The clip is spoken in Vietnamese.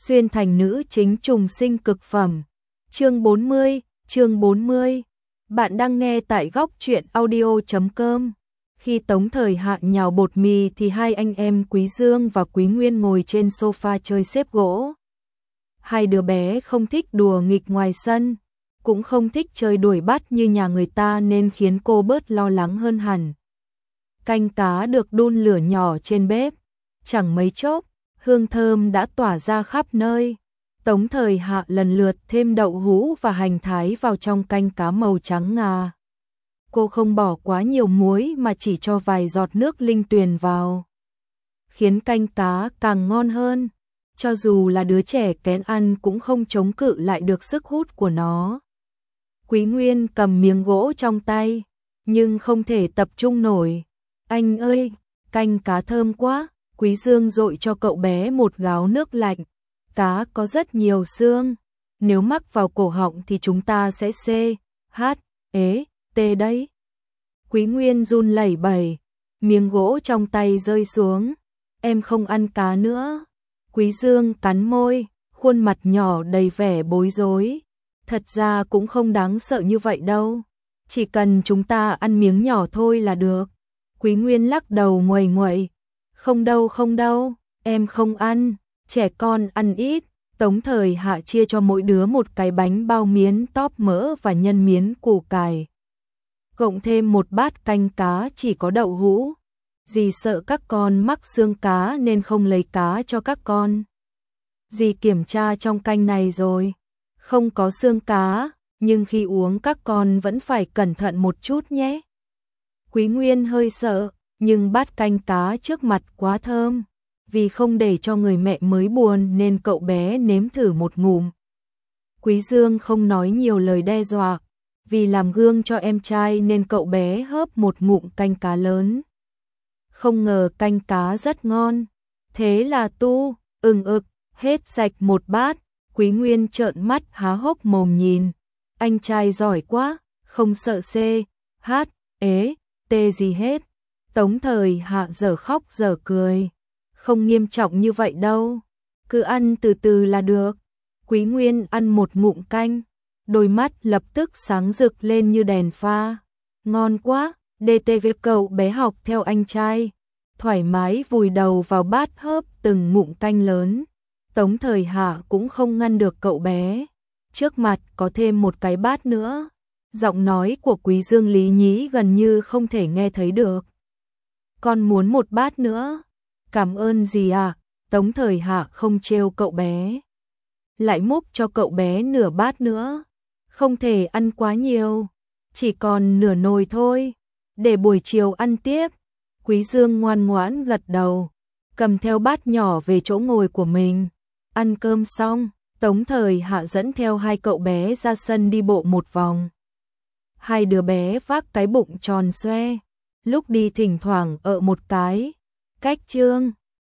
xuyên thành nữ chính trùng sinh cực phẩm. Chương 40. Bạn đang nghe tại góc truyện audio.com. Khi Tống Thời Hạ nhào bột mì thì hai anh em Quý Dương và Quý Nguyên ngồi trên sofa chơi xếp gỗ. Hai đứa bé không thích đùa nghịch ngoài sân, cũng không thích chơi đuổi bắt như nhà người ta nên khiến cô bớt lo lắng hơn hẳn. Canh cá được đun lửa nhỏ trên bếp, chẳng mấy chốc, hương thơm đã tỏa ra khắp nơi. Tống Thời Hạ lần lượt thêm đậu hũ và hành thái vào trong canh cá màu trắng ngà. Cô không bỏ quá nhiều muối mà chỉ cho vài giọt nước linh tuyền vào, khiến canh cá càng ngon hơn. Cho dù là đứa trẻ kén ăn cũng không chống cự lại được sức hút của nó. Quý Nguyên cầm miếng gỗ trong tay, nhưng không thể tập trung nổi. Anh ơi, canh cá thơm quá. Quý Dương dội cho cậu bé một gáo nước lạnh. Cá có rất nhiều xương, nếu mắc vào cổ họng thì chúng ta sẽ tê đấy. Quý Nguyên run lẩy bẩy, miếng gỗ trong tay rơi xuống. Em không ăn cá nữa. Quý Dương cắn môi, khuôn mặt nhỏ đầy vẻ bối rối. Thật ra cũng không đáng sợ như vậy đâu, chỉ cần chúng ta ăn miếng nhỏ thôi là được. Quý Nguyên lắc đầu nguầy nguậy. Không đâu, em không ăn, trẻ con ăn ít. Tống Thời Hạ chia cho mỗi đứa một cái bánh bao miến tóp mỡ và nhân miến củ cải, cộng thêm một bát canh cá chỉ có đậu hũ. Dì sợ các con mắc xương cá nên không lấy cá cho các con. Dì kiểm tra trong canh này rồi, không có xương cá, nhưng khi uống các con vẫn phải cẩn thận một chút nhé. Quý Nguyên hơi sợ, nhưng bát canh cá trước mặt quá thơm. Vì không để cho người mẹ mới buồn nên cậu bé nếm thử một ngụm. Quý Dương không nói nhiều lời đe dọa, vì làm gương cho em trai nên cậu bé hớp một ngụm canh cá lớn. Không ngờ canh cá rất ngon, thế là hết sạch một bát. Quý Nguyên trợn mắt há hốc mồm nhìn. Anh trai giỏi quá, không sợ tê gì hết. Tống Thời Hạ dở khóc dở cười. Không nghiêm trọng như vậy đâu, cứ ăn từ từ là được. Quý Nguyên ăn một ngụm canh, đôi mắt lập tức sáng rực lên như đèn pha. Ngon quá, DTV. Cậu bé học theo anh trai, thoải mái vùi đầu vào bát hớp từng ngụm canh lớn. Tống Thời Hạ cũng không ngăn được cậu bé. Trước mặt có thêm một cái bát nữa. Giọng nói của Quý Dương lý nhí gần như không thể nghe thấy được. Con muốn một bát nữa. Cảm ơn dì ạ. Tống Thời Hạ không trêu cậu bé, lại múc cho cậu bé nửa bát nữa. Không thể ăn quá nhiều, chỉ còn nửa nồi thôi, để buổi chiều ăn tiếp. Quý Dương ngoan ngoãn gật đầu, cầm theo bát nhỏ về chỗ ngồi của mình. Ăn cơm xong, Tống Thời Hạ dẫn theo hai cậu bé ra sân đi bộ một vòng. Hai đứa bé vác cái bụng tròn xoe, lúc đi thỉnh thoảng ợ một cái. Cách Trương